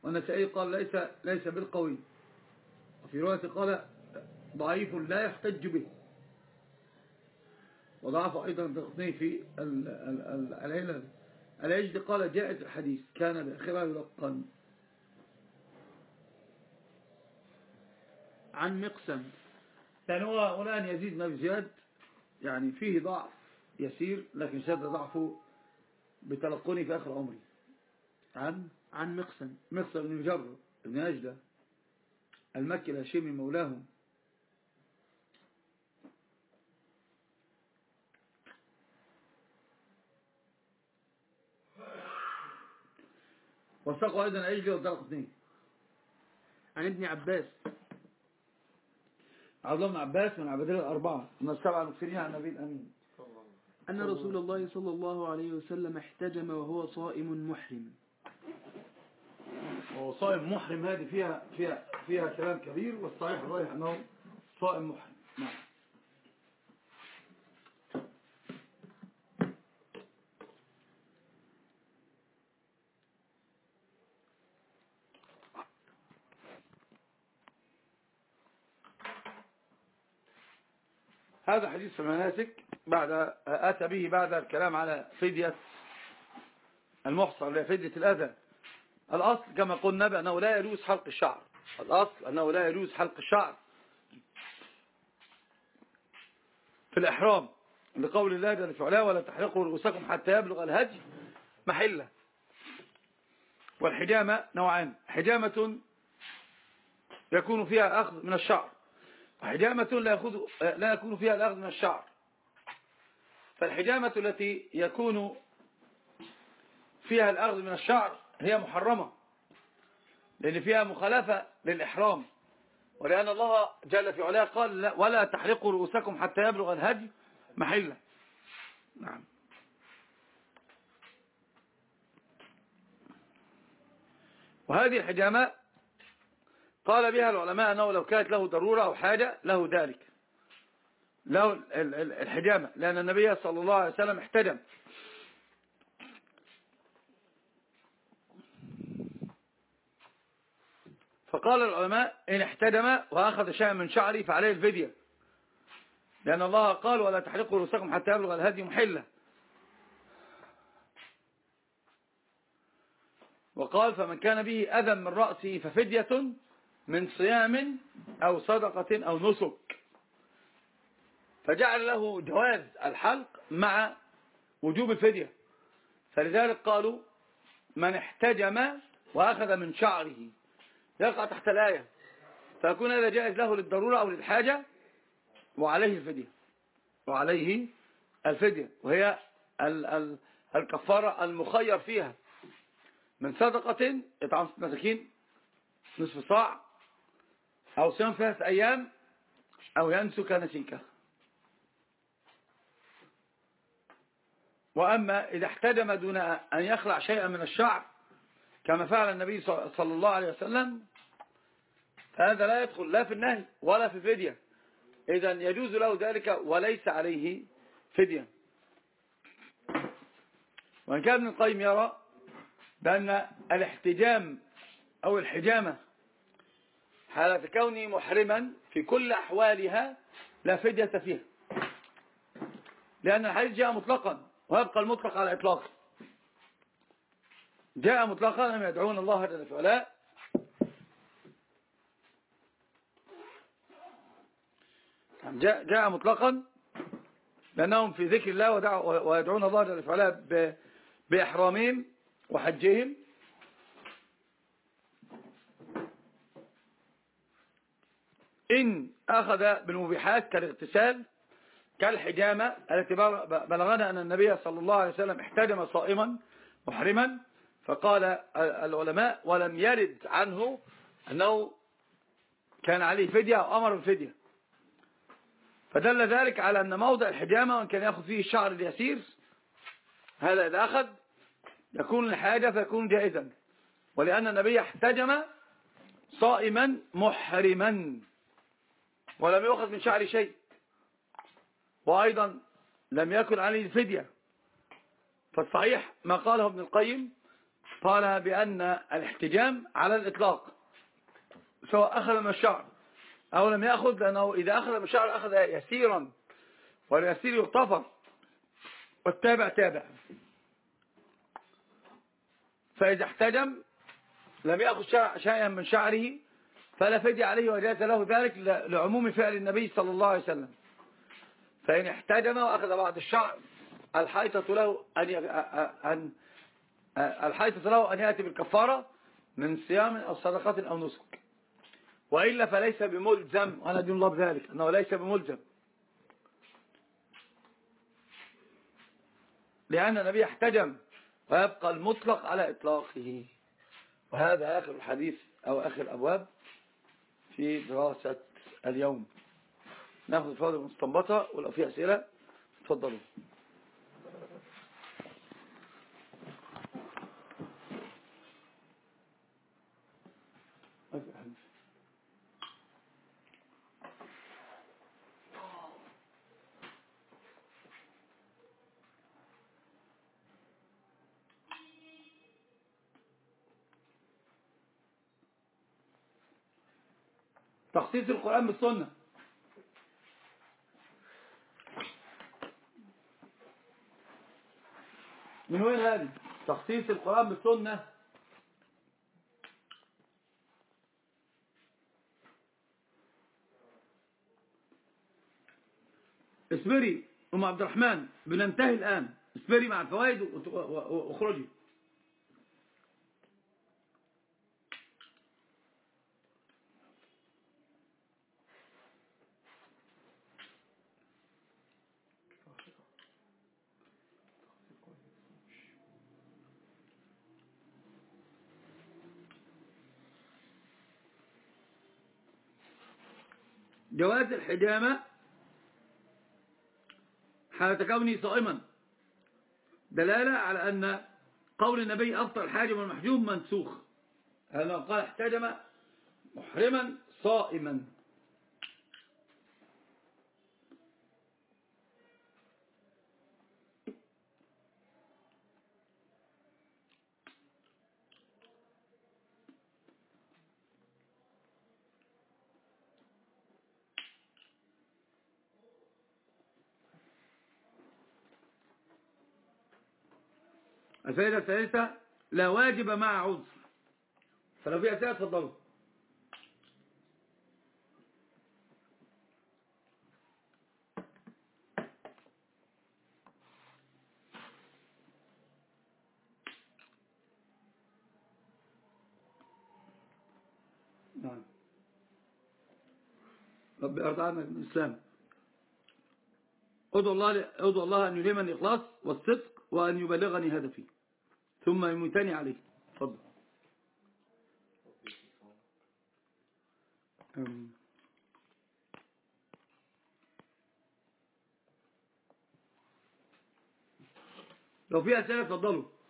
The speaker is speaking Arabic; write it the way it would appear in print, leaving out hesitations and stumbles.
والنسائي قال ليس بالقوي، وفي رواية قال ضعيف لا يحتج به، وضعف أيضا الدقني في العلل. العجد قال جائز الحديث كان بآخرها يلقن. عن مقسم، يعني هو الآن يزيد بن زياد يعني فيه ضعف يسير، لكن شد ضعفه بتلقني في آخر عمري. عن مقسم بن مجرد بن نجدة المكي الهاشمي مولاهم، وثقوا أيضا عجلي والدرقطني. عن ابن عباس، عبد الله بن عباس من عبادله الأربعة من السبعة المكثرين عن النبي الأمين أن رسول الله صلى الله عليه وسلم احتجم وهو صائم محرم. هو صائم محرم، هذه فيها كلام كبير، والصحيح الراجح أنه صائم محرم. نعم. هذا حديث في المناسك أتى به بعد الكلام على فدية المحصر اللي هي فدية الأذى. الأصل كما قلنا بأنه لا يجوز حلق الشعر، الأصل أنه لا يجوز حلق الشعر في الإحرام، لقول الله جل في علاه ولا تحلقوا رؤوسكم حتى يبلغ الهدي محله. والحجامة نوعان، حجامة يكون فيها أخذ من الشعر، وحجامة لا يكون فيها الأخذ من الشعر. فالحجامة التي يكون فيها الأخذ من الشعر هي محرمة، لأن فيها مخالفة للإحرام، ولأن الله جل في علاه قال ولا تحلقوا رؤوسكم حتى يبلغ الهدي محله. نعم. وهذه الحجامة قال بها العلماء أنه لو كانت له ضرورة أو حاجة له ذلك، له الحجامة، لأن النبي صلى الله عليه وسلم احتجم. فقال العلماء إن احتجم وأخذ شيئا من شعري فعليه الفدية، لأن الله قال ولا تحلقوا رؤوسكم حتى يبلغ الهدي محله. وقال فمن كان به أذى من رأسه ففدية من صيام أو صدقة أو نسك، فجعل له جواز الحلق مع وجوب الفدية. فلذلك قالوا من احتجم وأخذ من شعره يقع تحت الآية، فيكون هذا جائز له للضرورة أو للحاجة، وعليه الفدية، وهي الكفارة المخير فيها من صدقة إطعام 6 مساكين نصف صاع، أو صيام 3 أيام، أو ينسك نسيكه. وأما إذا احتجم دون أن يخلع شيئا من الشعر كما فعل النبي صلى الله عليه وسلم، فهذا لا يدخل لا في النهي ولا في الفدية، إذن يجوز له ذلك وليس عليه فدية. وإن كان ابن القيم يرى بأن الاحتجام أو الحجامة حالة كونه محرما في كل أحوالها لا فدية فيها، لأن الحديث جاء مطلقا ويبقى المطلق على إطلاقه، جاء مطلقا لم يدعون الله جل في علاه جاء مطلقا لأنهم في ذكر الله ويدعون الله جل في علاه بإحرامهم وحجهم. إن أخذ بالمبيحات كالاغتسال كالحجامة التي بلغنا أن النبي صلى الله عليه وسلم احتجم صائما محرما، فقال العلماء ولم يرد عنه أنه كان عليه فدية أو أمر بالفدية، فدل ذلك على أن موضع الحجامة وإن كان يأخذ فيه الشعر اليسير هذا إذا أخذ يكون الحاجة فيكون جائزا، ولأن النبي احتجم صائما محرما ولم يأخذ من شعر شيء، وأيضا لم يكن عليه الفدية. فالصحيح ما قاله ابن القيم قال بأن الاحتجام على الإطلاق سواء أخذ من الشعر أو لم يأخذ، لأنه إذا أخذ من الشعر أخذ يسيرا، واليسير يغتفر والتابع تابع. فإذا احتجم لم يأخذ شيئا من شعره فلا فدي عليه وجاز له ذلك لعموم فعل النبي صلى الله عليه وسلم. فإن احتجم وأخذ بعض الشعر الحيطة له أن يأتي بالكفارة من صيام أو صدقة أو نسك، وإلا فليس بملزم، وأنا دين الله بذلك أنه ليس بملزم، لأن النبي احتجم ويبقى المطلق على إطلاقه. وهذا آخر الحديث أو آخر الأبواب في دراسة اليوم. ناخذ الفوائد المستنبطة، ولو في أسئلة تفضلوا. تخصيص القرآن بالسنة. من وين هذه؟ تخصيص القرآن بالسنة. اصبري أم عبد الرحمن، بننتهي الآن، اصبري مع الفوائد واخرجي. جواز الحجامة حالة كوني صائما، دلالة على أن قول النبي أفطر الحاجم والمحجوم منسوخ، هذا قال احتجم محرما صائما. الفائدة الثالثة، لا واجب مع عذر. فلو في أسئلة تفضلوا. نعم. رب أرضى عنك من الإسلام. أدعو الله أن يلهمني الإخلاص والصدق وأن يبلغني هدفي ثم يميتني عليه. تفضل. لو في أسئلة تفضلوا.